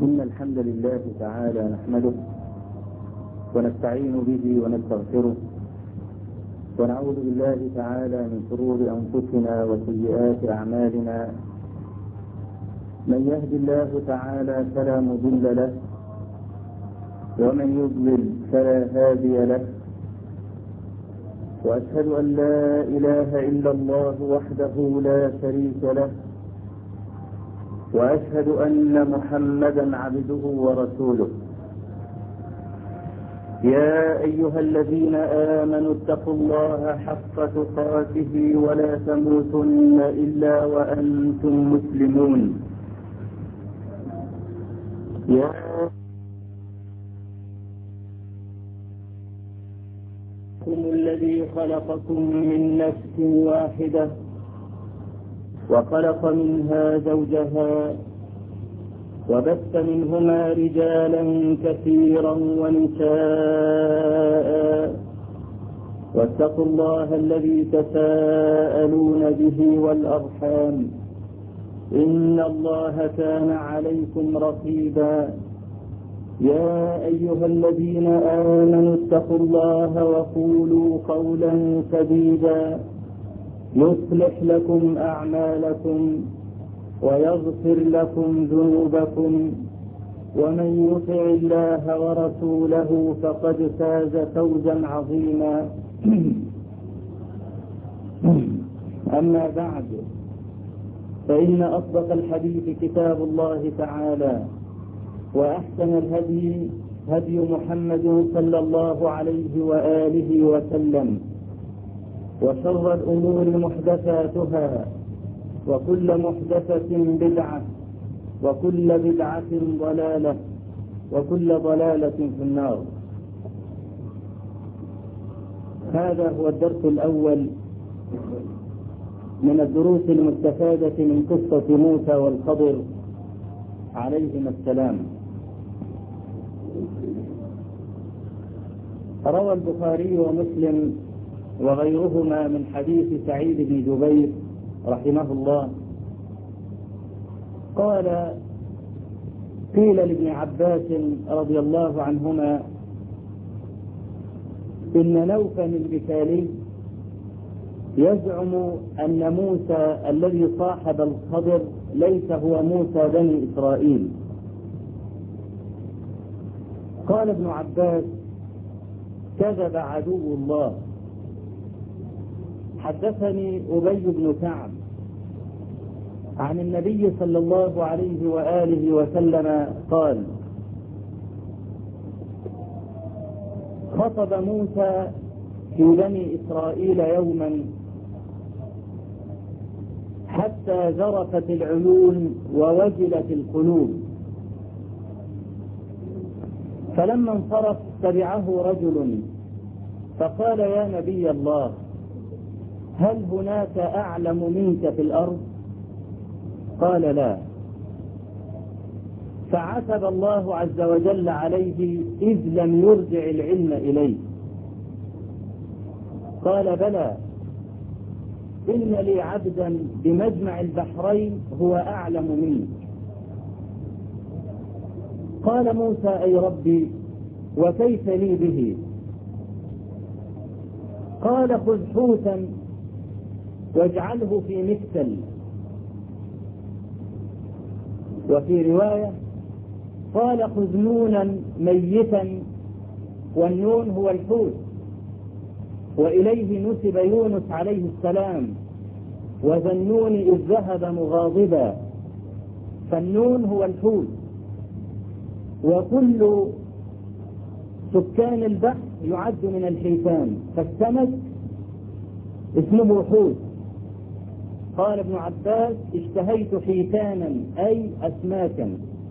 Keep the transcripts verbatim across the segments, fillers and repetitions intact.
إن الحمد لله تعالى نحمده ونستعين به ونستغفره ونعوذ بالله تعالى من شرور أنفسنا وسيئات أعمالنا. من يهد الله تعالى فلا مضل له ومن يضلل فلا هادي له، وأشهد أن لا إله إلا الله وحده لا شريك له، وأشهد أن محمدا عبده ورسوله. يا أيها الذين آمنوا اتقوا الله حق تقاته ولا تموتن إلا وأنتم مسلمون. يا الذي خلقكم من نفس واحدة وخلق منها زوجها وبث منهما رجالا كثيرا ونساء، واتقوا الله الذي تساءلون به والأرحام إن الله كان عليكم رقيبا. يا أيها الذين آمنوا اتقوا الله وقولوا قولا سديدا يصلح لكم أعمالكم ويغفر لكم ذنوبكم، ومن يطع الله ورسوله فقد فاز فوزا عظيما. أما بعد، فإن أصدق الحديث كتاب الله تعالى، وأحسن الهدي هدي محمد صلى الله عليه وآله وسلم، وشر الأمور محدثاتها، وكل محدثة بدعة، وكل بدعة ضلالة، وكل ضلالة في النار. هذا هو الدرس الأول من الدروس المستفادة من قصة موسى والخضر عليهما السلام. روى البخاري ومسلم وغيرهما من حديث سعيد بن جبير رحمه الله قال: قيل لابن عباس رضي الله عنهما إن نوفا البكالي يزعم أن موسى الذي صاحب الخضر ليس هو موسى بني إسرائيل. قال ابن عباس: كذب عدو الله. حدثني أبي بن كعب عن النبي صلى الله عليه وآله وسلم قال: خطب موسى في بني إسرائيل يوما حتى ذرفت العيون ووجلت القلوب، فلما انصرف تبعه رجل فقال: يا نبي الله، هل هناك أعلم منك في الأرض؟ قال: لا. فعتب الله عز وجل عليه إذ لم يرجع العلم إليه. قال: بلى، إن لي عبدا بمجمع البحرين هو أعلم منك. قال موسى: أي ربي، وكيف لي به؟ قال: خذ حوتا واجعله في مكتل. وفي رواية قال: خذ نونا ميتا، والنون هو الحوت، وإليه نسب يونس عليه السلام: وذا النون إذ ذهب مغاضبا. فالنون هو الحوت، وكل سكان البحر يعد من الحيتان، فالسمك اسمه حوت. قال ابن عباس: اشتهيت حيتانا أي أسماكا.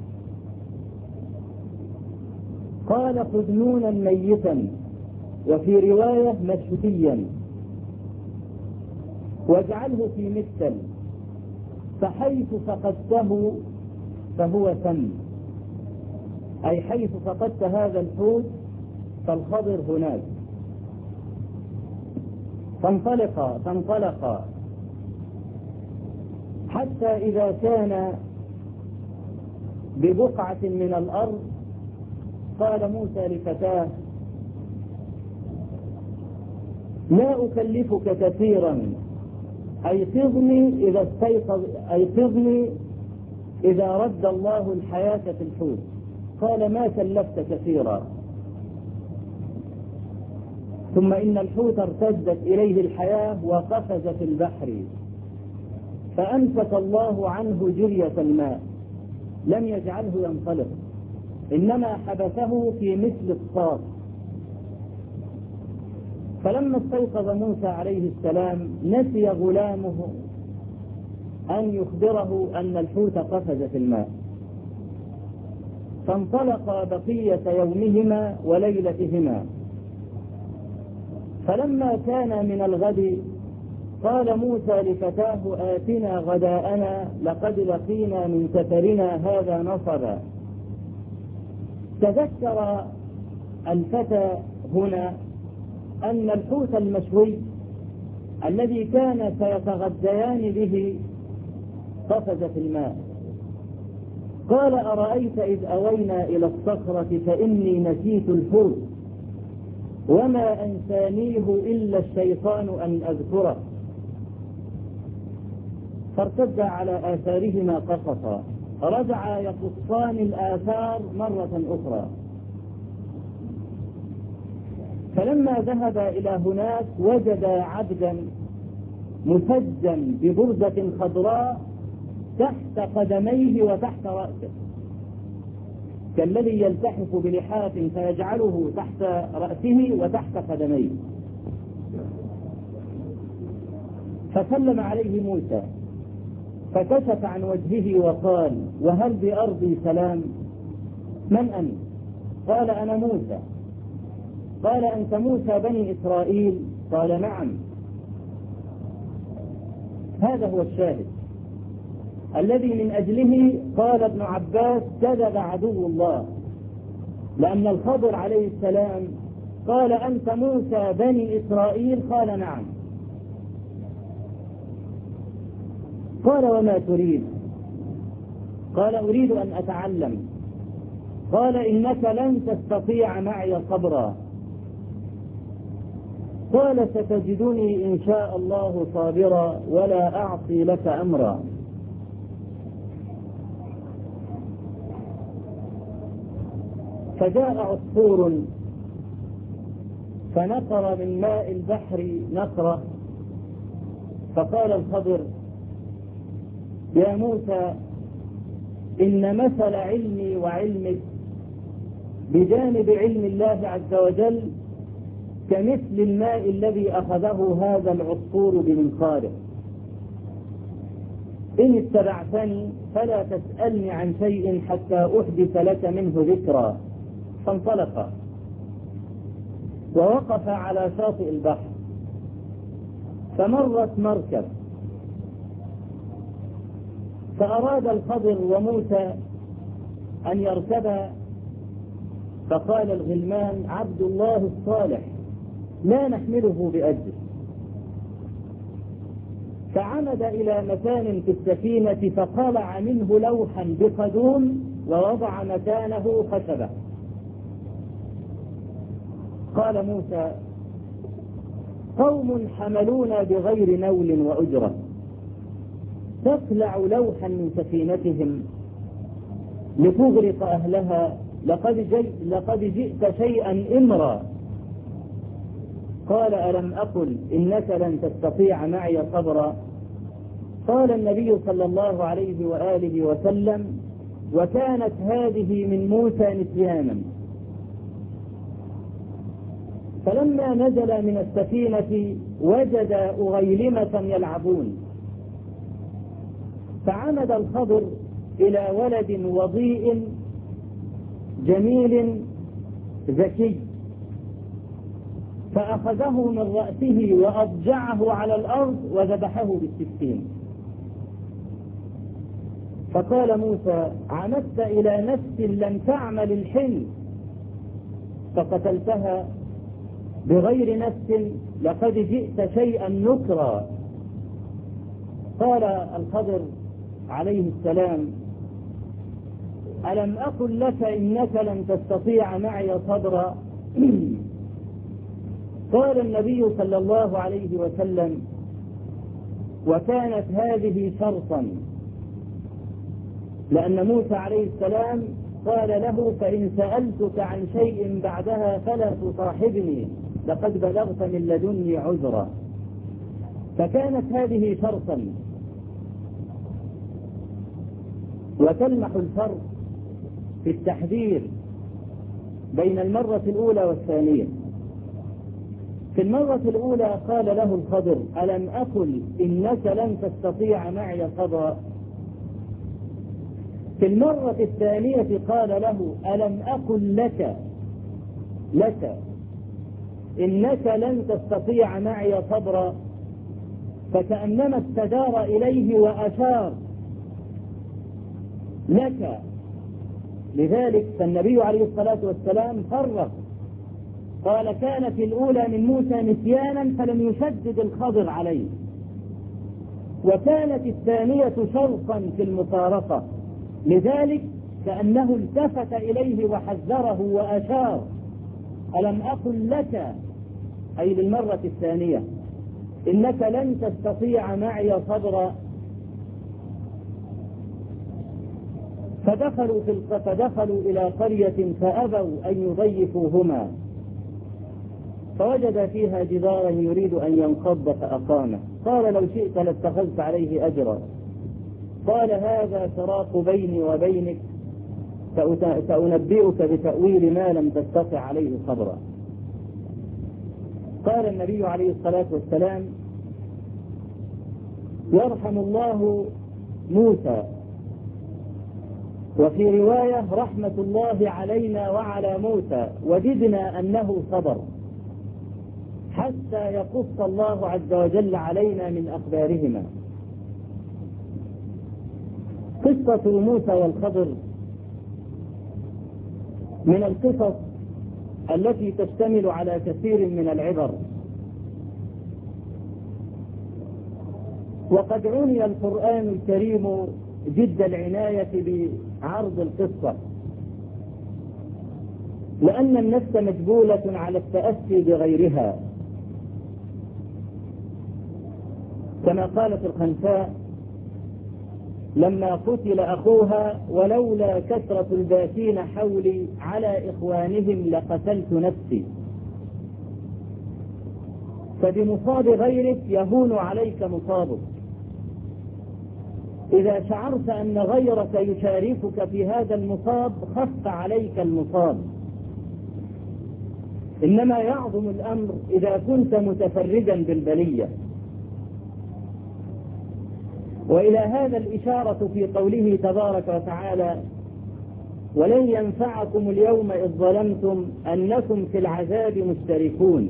قال: خذ نونا ميتا، وفي رواية مشهديا، واجعله في مكتل، فحيث فقدته فهو ثم، أي حيث فقدت هذا الحوت فالخضر هناك. فانطلقا فانطلقا حتى إذا كان ببقعة من الأرض. قال موسى لفتاه: لا أكلفك كثيرا، أيقظني إذا استيقظ أيقظني إذا رد الله الحياة في الحوت. قال: ما كلفت كثيرا. ثم إن الحوت ارتدت إليه الحياة وقفز في البحر، فأمسك الله عنه جرية الماء، لم يجعله ينطلق، إنما حبسه في مثل الصاف. فلما استيقظ موسى عليه السلام نسي غلامه أن يخبره أن الحوت قفز في الماء، فانطلق بقية يومهما وليلتهما. فلما كان من الغد قال موسى لفتاه: آتنا غداءنا لقد لقينا من سفرنا هذا نصبا. تذكر الفتى هنا أن الحوت المشوي الذي كان سيتغديان به قفز في الماء. قال: أرأيت إذ أوينا إلى الصخرة فإني نسيت الحوت وما أنسانيه إلا الشيطان أن أذكره. فارتد على آثارهما قصصا، رجعا يقصان الآثار مرة أخرى. فلما ذهب إلى هناك وجد عبدا مسجا ببردة خضراء تحت قدميه وتحت رأسه، كالذي يلتحف بلحاف فيجعله تحت رأسه وتحت قدميه. فسلم عليه موسى فكشف عن وجهه وقال: وهل بأرضي سلام؟ من أنت؟ قال: أنا موسى. قال: أنت موسى بني إسرائيل؟ قال: نعم. هذا هو الشاهد الذي من أجله قال ابن عباس: كذب عدو الله، لأن الخضر عليه السلام قال: أنت موسى بني إسرائيل؟ قال: نعم. قال: وما تريد؟ قال: أريد أن أتعلم. قال: إنك لن تستطيع معي صبرا. قال: ستجدني إن شاء الله صابرا ولا أعصي لك أمرا. فجاء عصفور فنقر من ماء البحر نقرة، فقال الخضر: يا موسى، إن مثل علمي وعلمك بجانب علم الله عز وجل كمثل الماء الذي أخذه هذا العصفور بمنقاره. إن اتبعتني فلا تسألني عن شيء حتى أحدث لك منه ذكرا. فانطلق ووقف على شاطئ البحر، فمرت مركب، فأراد الخضر وموسى أن يركبا، فقال الغلمان: عبد الله الصالح لا نحمله بأجر. فعمد إلى مكان في السفينة فقلع منه لوحا بقدوم ووضع مكانه خشبة. قال موسى: قوم حملونا بغير نول وأجرة، تقلع لوحا من سفينتهم لتغرق أهلها، لقد, جي لقد جئت شيئا إمرا. قال: ألم أقل إنك لن تستطيع معي صبرا؟ قال النبي صلى الله عليه وآله وسلم: وكانت هذه من موسى نسيانا. فلما نزل من السفينة وجد أغيلمة يلعبون، فعمد الخضر إلى ولد وضيء جميل ذكي، فأخذه من رأسه وأضجعه على الأرض وذبحه بالسكين. فقال موسى: عمدت إلى نفس لم تعمل الحل فقتلتها بغير نفس، لقد جئت شيئا نكرا. قال الخضر عليه السلام: ألم أقل لك إنك لن تستطيع معي صبرا؟ قال النبي صلى الله عليه وسلم: وكانت هذه شرطا، لأن موسى عليه السلام قال له: فإن سألتك عن شيء بعدها فلا تصاحبني لقد بلغت من لدني عذرا. فكانت هذه شرطا. وتلمح الفرق في التحذير بين المرة الأولى والثانية. في المرة الأولى قال له الخضر: ألم أقل إنك لن تستطيع معي صبرا؟ في المرة الثانية قال له: ألم أقل لك لك إنك لن تستطيع معي صبرا؟ فكأنما استدار إليه وأشار لك. لذلك فالنبي عليه الصلاة والسلام فرق، قال: كانت الأولى من موسى نسيانا فلم يشدد الخضر عليه، وكانت الثانية شرطا في المفارقة، لذلك كأنه التفت إليه وحذره وأشار: ألم أقل لك، أي للمرة الثانية، إنك لن تستطيع معي صبرا. فدخلوا, في فدخلوا إلى قرية فأبوا أن يضيفوهما، فوجد فيها جدارا يريد أن ينقض فأقامه. قال: لو شئت لاتخذت عليه أجرا. قال: هذا فراق بيني وبينك، سأنبئك بتأويل ما لم تستطع عليه صبرا. قال النبي عليه الصلاة والسلام: يرحم الله موسى، وفي رواية: رحمة الله علينا وعلى موسى، وددنا أنه صبر حتى يقص الله عز وجل علينا من أخبارهما. قصة موسى والخضر من القصص التي تشتمل على كثير من العبر، وقد عني القرآن الكريم جد العناية بعرض القصة، لأن النفس مجبولة على التأسي بغيرها، كما قالت الخنساء لما قتل أخوها: ولولا كثرة الباكين حولي على إخوانهم لقتلت نفسي. فبمصاب غيرك يهون عليك مصابك. إذا شعرت أن غيرك يشاركك في هذا المصاب خف عليك المصاب، إنما يعظم الأمر إذا كنت متفردا بالبلية. وإلى هذا الإشارة في قوله تبارك وتعالى: ولن ينفعكم اليوم إذ ظلمتم أنكم في العذاب مشتركون.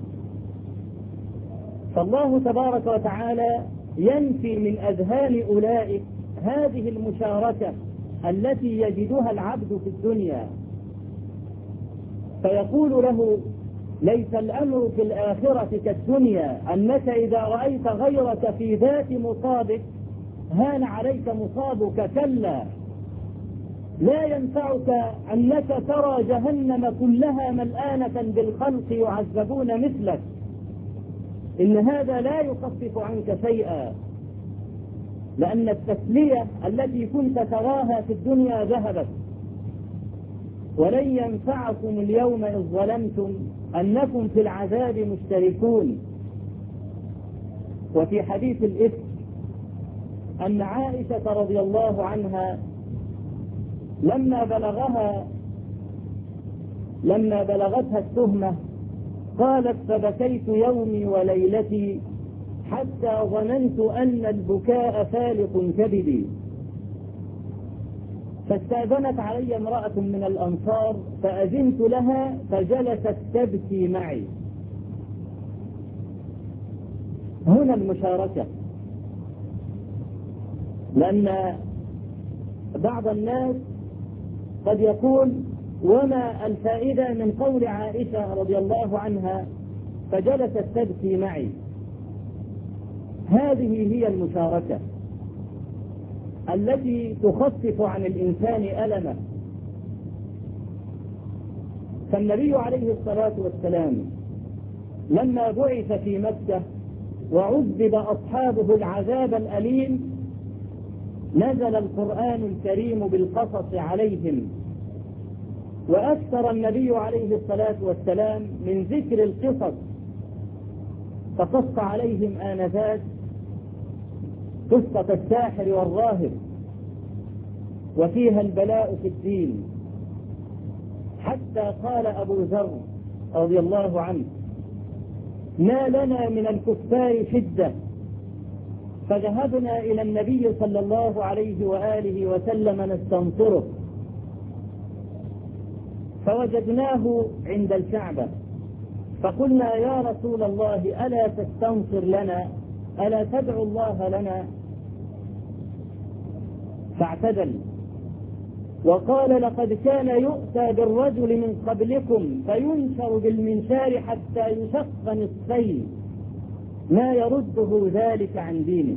فالله تبارك وتعالى ينفي من أذهان أولئك هذه المشاركة التي يجدها العبد في الدنيا، فيقول له: ليس الأمر في الآخرة كالدنيا، أنك إذا رأيت غيرك في ذات مصابك هان عليك مصابك. كلا، لا ينفعك أنك ترى جهنم كلها ملآنة بالخلق يعذبون مثلك، إن هذا لا يخفف عنك شيئا، لأن التسلية التي كنت تراها في الدنيا ذهبت. ولن ينفعكم اليوم إذ ظلمتم أنكم في العذاب مشتركون. وفي حديث الإفك أن عائشة رضي الله عنها لما بلغها لما بلغتها التهمة قالت: فبكيت يومي وليلتي حتى ظننت أن البكاء فالق كبدي. فاستأذنت علي امرأة من الأنصار فأذنت لها فجلست تبكي معي. هنا المشاركة، لأن بعض الناس قد يقول: وما الفائدة من قول عائشة رضي الله عنها فجلست تبكي معي؟ هذه هي المشاركة، التي تخفف عن الإنسان ألمه. فالنبي عليه الصلاة والسلام لما بعث في مكة وعذب أصحابه العذاب الأليم نزل القرآن الكريم بالقصص عليهم، وأكثر النبي عليه الصلاة والسلام من ذكر القصص، فقص عليهم آنذاك قصة الساحر والراهب وفيها البلاء في الدين، حتى قال أبو ذر رضي الله عنه: ما لنا من الكفار شدة، فذهبنا إلى النبي صلى الله عليه وآله وسلم نستنصره، فوجدناه عند الكعبة، فقلنا: يا رسول الله ألا تستنصر لنا، ألا تدعو الله لنا؟ فاعتدل وقال: لقد كان يؤتى بالرجل من قبلكم فينشر بالمنشار حتى يشق نصفين، ما يرده ذلك عن دينه.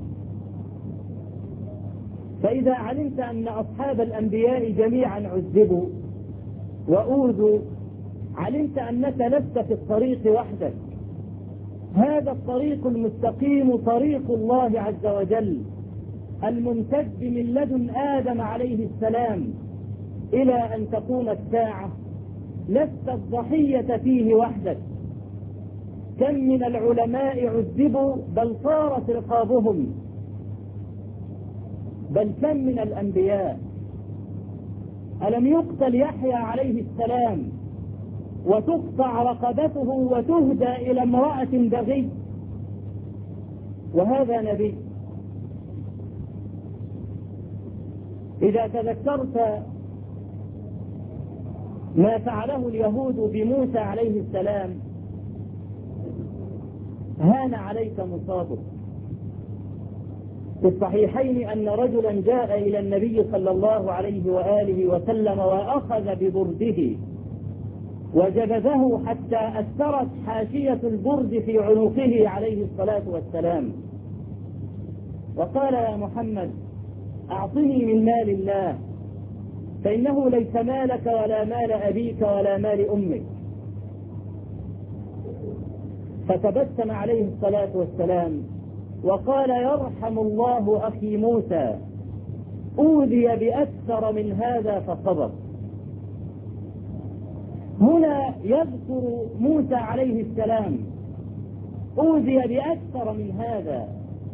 فإذا علمت أن أصحاب الأنبياء جميعا عذبوا وأوذوا، علمت أنك لست في الطريق وحدك، هذا الطريق المستقيم طريق الله عز وجل الممتد من لدن آدم عليه السلام إلى أن تقوم الساعة، لست الضحية فيه وحدك. كم من العلماء عذبوا بل طارت رقابهم، بل كم من الأنبياء. ألم يقتل يحيى عليه السلام وتقطع رقبته وتهدى إلى امرأة بغي، وهذا نبي. إذا تذكرت ما فعله اليهود بموسى عليه السلام هان عليك مصابه. في الصحيحين أن رجلا جاء إلى النبي صلى الله عليه وآله وسلم وأخذ ببرده وجبذه حتى أثرت حاشية البرد في عنقه عليه الصلاة والسلام، وقال: يا محمد أعطني من مال الله، فإنه ليس مالك ولا مال أبيك ولا مال أمك. فتبسم عليه الصلاة والسلام وقال: يرحم الله أخي موسى، أوذي بأكثر من هذا فصبر. هنا يذكر موسى عليه السلام أوذي بأكثر من هذا.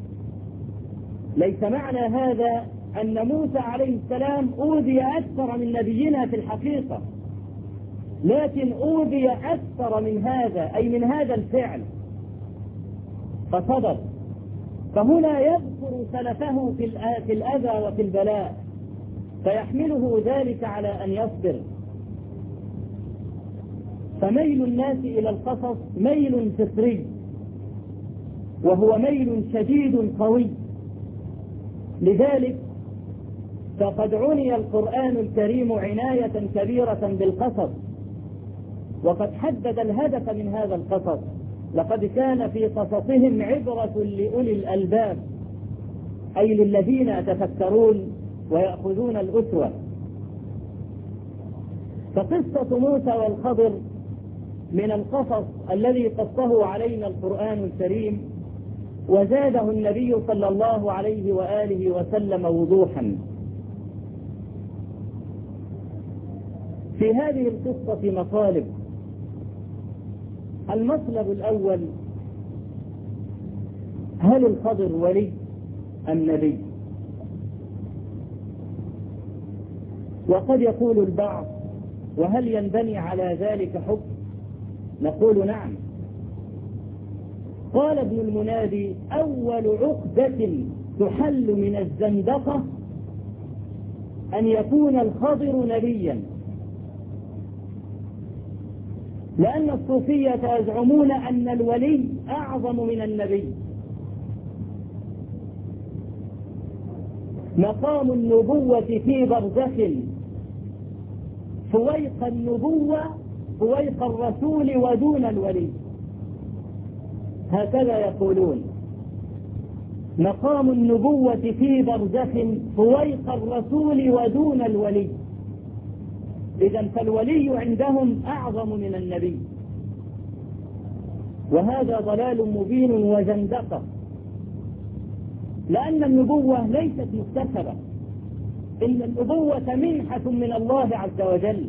ليس معنى هذا أن موسى عليه السلام أوذي أكثر من نبينا في الحقيقة، لكن أوذي أكثر من هذا، أي من هذا الفعل، فصبر. فهنا يذكر سلفه في الأذى وفي البلاء، فيحمله ذلك على أن يصبر. فميل الناس إلى القصص ميل فطري، وهو ميل شديد قوي. لذلك فقد عني القرآن الكريم عناية كبيرة بالقصص، وقد حدد الهدف من هذا القصص: لقد كان في قصصهم عبرة لأولي الألباب، أي للذين يتفكرون ويأخذون الأسوة. فقصة موسى والخضر من القصص الذي قصه علينا القرآن الكريم، وزاده النبي صلى الله عليه وآله وسلم وضوحا. في هذه القصة مطالب. المطلب الأول: هل الخضر ولي أم نبي؟ وقد يقول البعض: وهل ينبني على ذلك حكم؟ نقول: نعم. قال ابن المنادي: أول عقدة تحل من الزندقة أن يكون الخضر نبيا، لأن الصوفية يزعمون أن الولي أعظم من النبي. مقام النبوة في برزخ فويق النبوة فويق الرسول ودون الولي، هكذا يقولون. مقام النبوة في برزخ فويق الرسول ودون الولي. إذن فالولي عندهم أعظم من النبي، وهذا ضلال مبين وزندقة، لأن النبوة ليست مكتسبة، إن النبوة منحة من الله عز وجل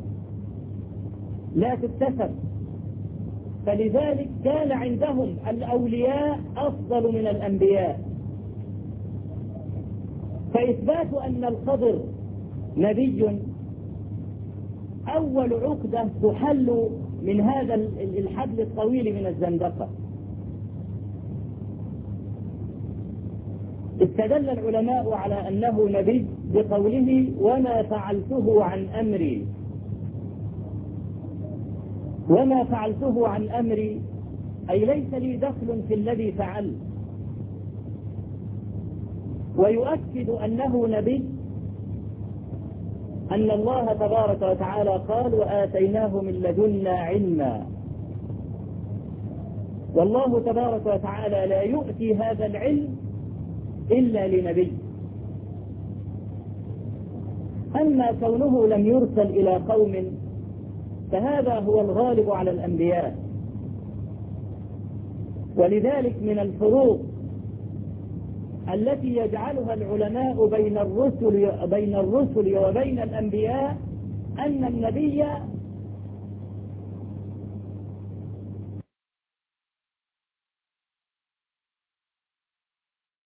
لا تكتسب. فلذلك كان عندهم الأولياء أفضل من الأنبياء. فإثبات أن الخضر نبي أول عقدة تحل من هذا الحبل الطويل من الزندقة. استدل العلماء على أنه نبي بقوله وما فعلته عن أمري. وما فعلته عن أمري أي ليس لي دخل في الذي فعل. ويؤكد أنه نبي أن الله تبارك وتعالى قال وآتيناه من لدنا علما، والله تبارك وتعالى لا يؤتي هذا العلم إلا لنبي. أما كونه لم يرسل إلى قوم فهذا هو الغالب على الأنبياء. ولذلك من الفروق التي يجعلها العلماء بين الرسل بين الرسل وبين الأنبياء أن النبي